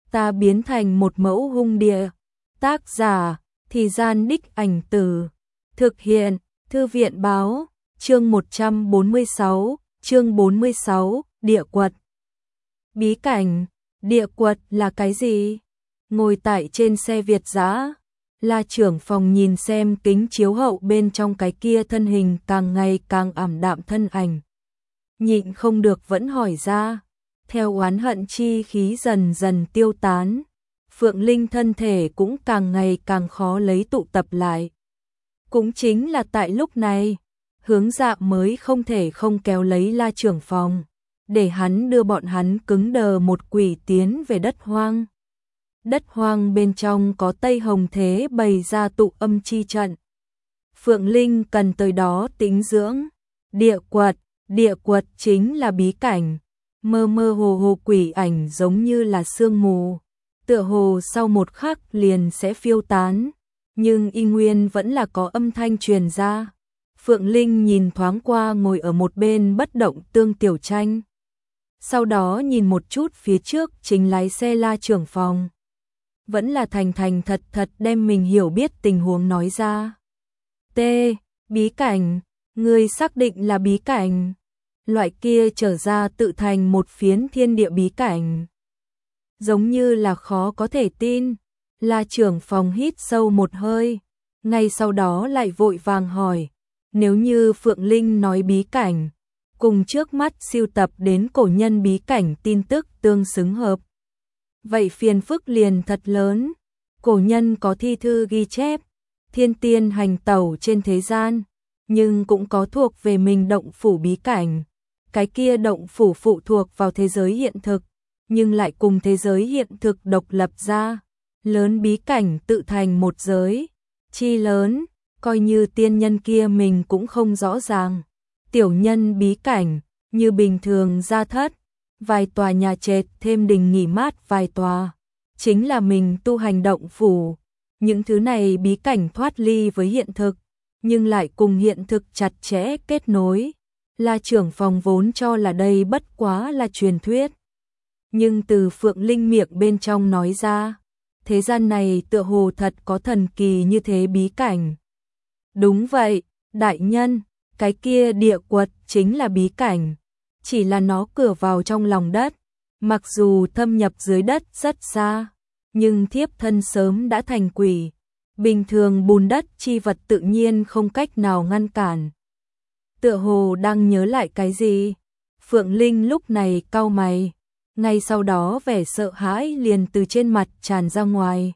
ta biến thành một mẫu hung địa. Tác giả, Thì Gian Đích Ảnh Từ. Thực hiện, Thư viện Báo. Chương 146, Địa Quật. Bí cảnh, địa quật là cái gì? Ngồi tại trên xe Việt dã, La trưởng phòng nhìn xem kính chiếu hậu bên trong cái kia thân hình càng ngày càng ảm đạm thân ảnh. Nhịn không được vẫn hỏi ra, theo oán hận chi khí dần dần tiêu tán, Phượng Linh thân thể cũng càng ngày càng khó lấy tụ tập lại. Cũng chính là tại lúc này, Hướng Dạ mới không thể không kéo lấy La trưởng phòng, để hắn đưa bọn hắn cứng đờ một quỷ tiến về đất hoang. Đất hoang bên trong có Tây Hồng Thế bày ra tụ âm chi trận. Phượng Linh cần tới đó tĩnh dưỡng. Địa quật chính là bí cảnh. Mơ mơ hồ hồ quỷ ảnh giống như là sương mù, tựa hồ sau một khắc liền sẽ phiêu tán, nhưng y nguyên vẫn là có âm thanh truyền ra. Phượng Linh nhìn thoáng qua ngồi ở một bên bất động Tương Tiểu Tranh, sau đó nhìn một chút phía trước chính lái xe La trưởng phòng, vẫn là thành thành thật thật đem mình hiểu biết tình huống nói ra. Bí cảnh, ngươi xác định là bí cảnh? Loại kia trở ra tự thành một phiến thiên địa bí cảnh. Giống như là khó có thể tin. La trưởng phòng hít sâu một hơi, ngay sau đó lại vội vàng hỏi, nếu như Phượng Linh nói bí cảnh, cùng trước mắt siêu tập đến cổ nhân bí cảnh tin tức tương xứng hợp, vậy phiền phức liền thật lớn. Cổ nhân có thi thư ghi chép, thiên tiên hành tẩu trên thế gian, nhưng cũng có thuộc về mình động phủ bí cảnh. Cái kia động phủ phụ thuộc vào thế giới hiện thực, nhưng lại cùng thế giới hiện thực độc lập ra. Lớn bí cảnh tự thành một giới, chi lớn, coi như tiên nhân kia mình cũng không rõ ràng. Tiểu nhân bí cảnh, như bình thường gia thất, vài tòa nhà trệt thêm đình nghỉ mát vài tòa, chính là mình tu hành động phủ. Những thứ này bí cảnh thoát ly với hiện thực, nhưng lại cùng hiện thực chặt chẽ kết nối. La trưởng phòng vốn cho là đây bất quá là truyền thuyết, nhưng từ Phượng Linh miệng bên trong nói ra, thế gian này tựa hồ thật có thần kỳ như thế bí cảnh. Đúng vậy, đại nhân, cái kia địa quật chính là bí cảnh, chỉ là nó cửa vào trong lòng đất, mặc dù thâm nhập dưới đất rất xa, nhưng thiếp thân sớm đã thành quỷ, bình thường bùn đất chi vật tự nhiên không cách nào ngăn cản. Tựa hồ đang nhớ lại cái gì, Phượng Linh lúc này cau mày, ngay sau đó vẻ sợ hãi liền từ trên mặt tràn ra ngoài.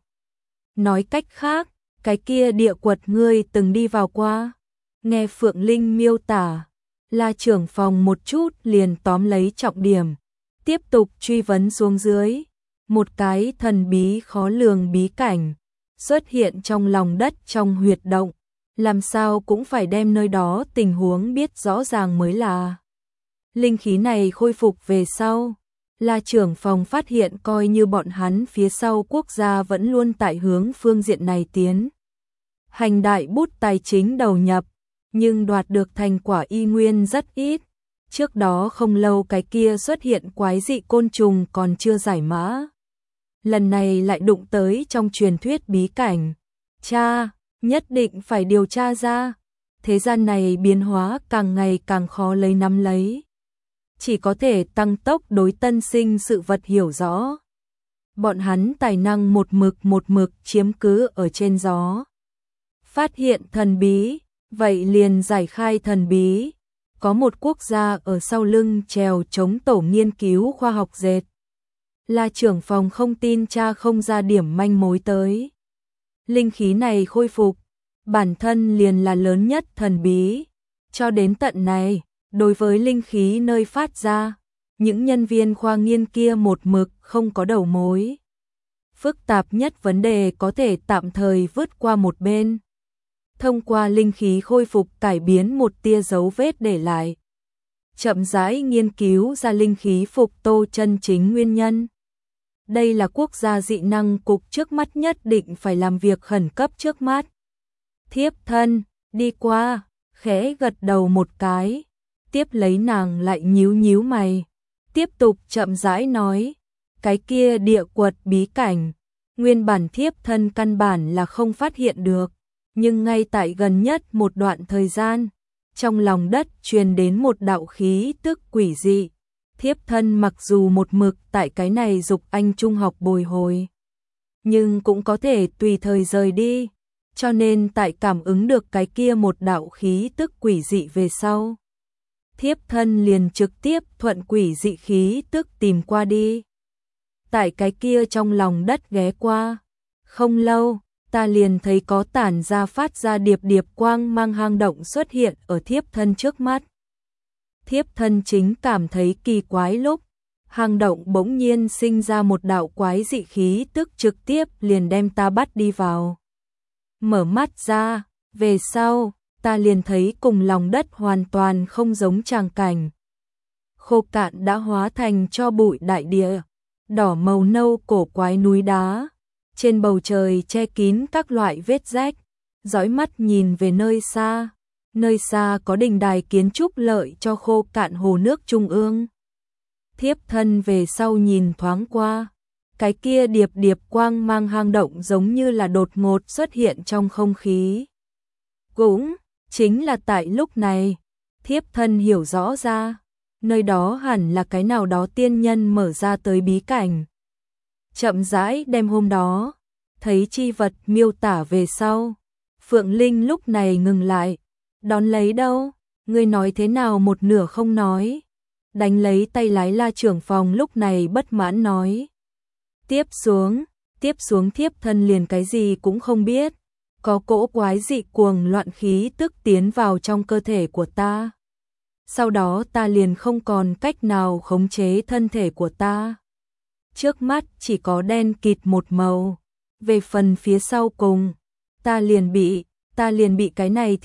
Nói cách khác, cái kia địa quật ngươi từng đi vào qua? Nghe Phượng Linh miêu tả, La trưởng phòng một chút liền tóm lấy trọng điểm, tiếp tục truy vấn xuống dưới. Một cái thần bí khó lường bí cảnh xuất hiện trong lòng đất trong huyệt động, làm sao cũng phải đem nơi đó tình huống biết rõ ràng mới là. Linh khí này khôi phục về sau, La trưởng phòng phát hiện coi như bọn hắn phía sau quốc gia vẫn luôn tại hướng phương diện này tiến hành đại bút tài chính đầu nhập, nhưng đoạt được thành quả y nguyên rất ít. Trước đó không lâu cái kia xuất hiện quái dị côn trùng còn chưa giải mã, lần này lại đụng tới trong truyền thuyết bí cảnh. Cha, nhất định phải điều tra ra. Thế gian này biến hóa càng ngày càng khó lấy nắm lấy, chỉ có thể tăng tốc đối tân sinh sự vật hiểu rõ. Bọn hắn tài năng một mực chiếm cứ ở trên gió. Phát hiện thần bí, vậy liền giải khai thần bí. Có một quốc gia ở sau lưng trèo chống tổ nghiên cứu khoa học dệt. La trưởng phòng không tin cha không ra điểm manh mối tới. Linh khí này khôi phục, bản thân liền là lớn nhất thần bí. Cho đến tận này, đối với linh khí nơi phát ra, những nhân viên khoa nghiên kia một mực không có đầu mối. Phức tạp nhất vấn đề có thể tạm thời vứt qua một bên. Thông qua linh khí khôi phục cải biến một tia dấu vết để lại. Chậm rãi nghiên cứu ra linh khí phục tô chân chính nguyên nhân. Đây là quốc gia dị năng cục trước mắt nhất định phải làm việc khẩn cấp trước mắt. Thiếp thân, đi qua, khẽ gật đầu một cái. Tiếp lấy nàng lại nhíu nhíu mày, tiếp tục chậm rãi nói, cái kia địa quật bí cảnh, nguyên bản thiếp thân căn bản là không phát hiện được, nhưng ngay tại gần nhất một đoạn thời gian, trong lòng đất truyền đến một đạo khí tức quỷ dị. Thiếp thân mặc dù một mực tại cái này dục anh trung học bồi hồi, nhưng cũng có thể tùy thời rời đi, cho nên tại cảm ứng được cái kia một đạo khí tức quỷ dị về sau, thiếp thân liền trực tiếp thuận quỷ dị khí tức tìm qua đi. Tại cái kia trong lòng đất ghé qua, không lâu, ta liền thấy có tản ra phát ra điệp điệp quang mang hang động xuất hiện ở thiếp thân trước mắt. Thiếp thân chính cảm thấy kỳ quái lúc, hang động bỗng nhiên sinh ra một đạo quái dị khí tức trực tiếp liền đem ta bắt đi vào. Mở mắt ra, về sau, ta liền thấy cùng lòng đất hoàn toàn không giống tràng cảnh. Khô cạn đã hóa thành cho bụi đại địa, đỏ màu nâu cổ quái núi đá, trên bầu trời che kín các loại vết rách, dõi mắt nhìn về nơi xa có đình đài kiến trúc lợi cho khô cạn hồ nước trung ương. Thiếp thân về sau nhìn thoáng qua, cái kia điệp điệp quang mang hang động giống như là đột ngột xuất hiện trong không khí. Cũng chính là tại lúc này, thiếp thân hiểu rõ ra, nơi đó hẳn là cái nào đó tiên nhân mở ra tới bí cảnh. Chậm rãi đem hôm đó, thấy chi vật miêu tả về sau, Phượng Linh lúc này ngừng lại, đón lấy đâu, ngươi nói thế nào một nửa không nói. Đánh lấy tay lái La trưởng phòng lúc này bất mãn nói. Tiếp xuống thiếp thân liền cái gì cũng không biết, có cỗ quái dị cuồng loạn khí tức tiến vào trong cơ thể của ta. Sau đó ta liền không còn cách nào khống chế thân thể của ta. Trước mắt chỉ có đen kịt một màu, về phần phía sau cùng, ta liền bị cái này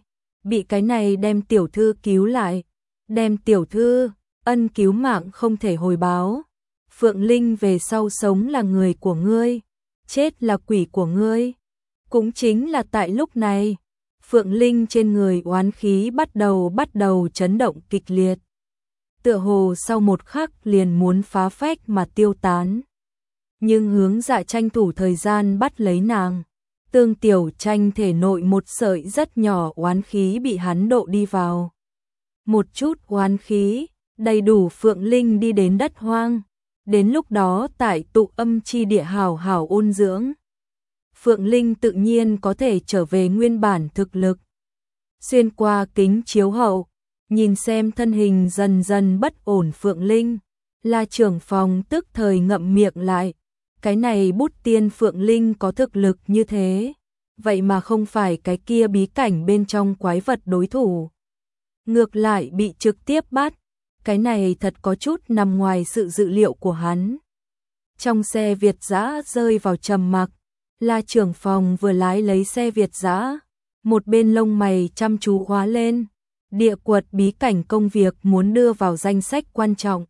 bị cái này đem tiểu thư cứu lại, đem tiểu thư, ân cứu mạng không thể hồi báo. Phượng Linh về sau sống là người của ngươi, chết là quỷ của ngươi. Cũng chính là tại lúc này, Phượng Linh trên người oán khí bắt đầu chấn động kịch liệt. Tựa hồ sau một khắc liền muốn phá phách mà tiêu tán. Nhưng Hướng Dạ tranh thủ thời gian bắt lấy nàng. Tương Tiểu Tranh thể nội một sợi rất nhỏ oán khí bị hắn độ đi vào. Một chút oán khí, đầy đủ Phượng Linh đi đến đất hoang. Đến lúc đó tại tụ âm chi địa hảo hảo ôn dưỡng, Phượng Linh tự nhiên có thể trở về nguyên bản thực lực. Xuyên qua kính chiếu hậu, nhìn xem thân hình dần dần bất ổn Phượng Linh, La trưởng phòng tức thời ngậm miệng lại. Cái này bút tiên Phượng Linh có thực lực như thế, vậy mà không phải cái kia bí cảnh bên trong quái vật đối thủ. Ngược lại bị trực tiếp bắt, cái này thật có chút nằm ngoài sự dự liệu của hắn. Trong xe Việt dã rơi vào trầm mặc, La trưởng phòng vừa lái lấy xe Việt dã, một bên lông mày chăm chú khóa lên. Địa quật bí cảnh công việc muốn đưa vào danh sách quan trọng.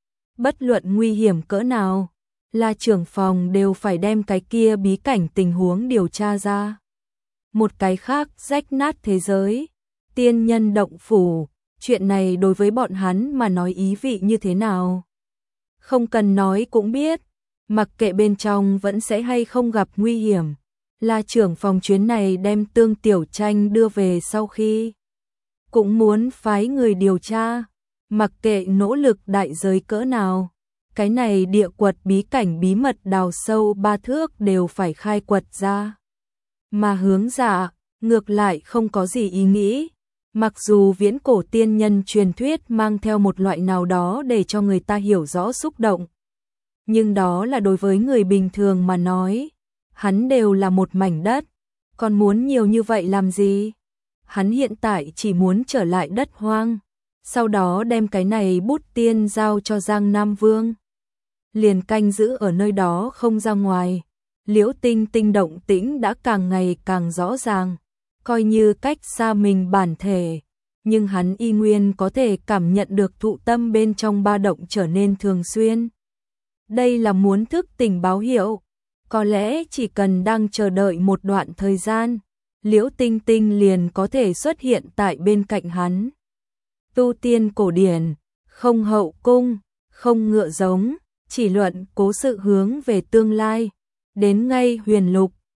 Bất luận nguy hiểm cỡ nào, La trưởng phòng đều phải đem cái kia bí cảnh tình huống điều tra ra. Một cái khác rách nát thế giới, tiên nhân động phủ, chuyện này đối với bọn hắn mà nói ý vị như thế nào? Không cần nói cũng biết, mặc kệ bên trong vẫn sẽ hay không gặp nguy hiểm. La trưởng phòng chuyến này đem Tương Tiểu Tranh đưa về sau khi cũng muốn phái người điều tra, mặc kệ nỗ lực đại giới cỡ nào. Cái này địa quật bí cảnh bí mật đào sâu 3 thước đều phải khai quật ra. Mà Hướng Dạ, ngược lại không có gì ý nghĩ. Mặc dù viễn cổ tiên nhân truyền thuyết mang theo một loại nào đó để cho người ta hiểu rõ xúc động. Nhưng đó là đối với người bình thường mà nói. Hắn đều là một mảnh đất, còn muốn nhiều như vậy làm gì? Hắn hiện tại chỉ muốn trở lại đất hoang, sau đó đem cái này bút tiên giao cho Giang Nam Vương. Liền canh giữ ở nơi đó không ra ngoài. Liễu Tinh Tinh động tĩnh đã càng ngày càng rõ ràng, coi như cách xa mình bản thể, nhưng hắn y nguyên có thể cảm nhận được thụ tâm bên trong ba động trở nên thường xuyên. Đây là muốn thức tỉnh báo hiệu, có lẽ chỉ cần đang chờ đợi một đoạn thời gian, Liễu Tinh Tinh liền có thể xuất hiện tại bên cạnh hắn. Tu tiên cổ điển, không hậu cung, không ngựa giống, chỉ luận cố sự hướng về tương lai, đến ngay huyền lục,